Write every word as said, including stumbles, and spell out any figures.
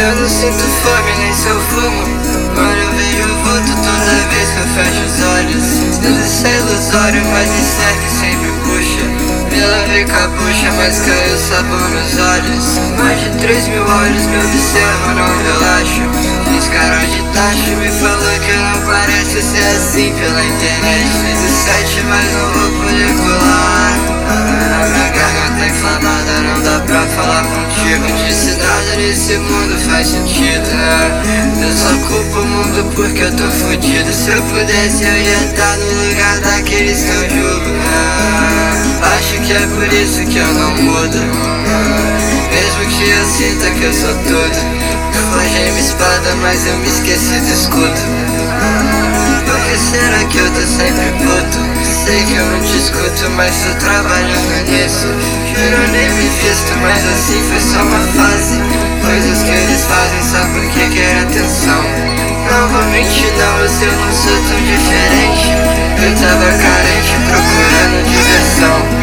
Eu não sinto fome nem se eu fumo. Quando eu vejo o vulto toda vez que eu fecho os olhos. Tudo isso é ilusório, mas me cerca e sempre puxa. Me lavei com a bucha, mas caiu sabão nos olhos. Mais de três mil olhos me observam, não relaxo. Fiz cara de tacho, me falou que não parece ser assim pela internet. Fiz o sete, mas não vou poder colar. A minha garganta é inflamada, não dá pra falar contigo. Disse nada nesse mundo faz sentido, né? Eu só culpo o mundo porque eu tô fudido. Se eu pudesse eu ia estar no lugar daqueles que eu julgo, né? Acho que é por isso que eu não mudo, mesmo que eu sinta que eu sou tudo. Forjei minha espada, mas eu me esqueci do escudo. Por que será que eu tô sempre puto? Sei que eu não te escuto, mas tô trabalhando nisso. Juro, eu nem me visto, mas assim foi só uma fase. Coisas que eles fazem só porque querem atenção. Não vou mentir não, eu não sou tão diferente. Eu tava carente procurando diversão.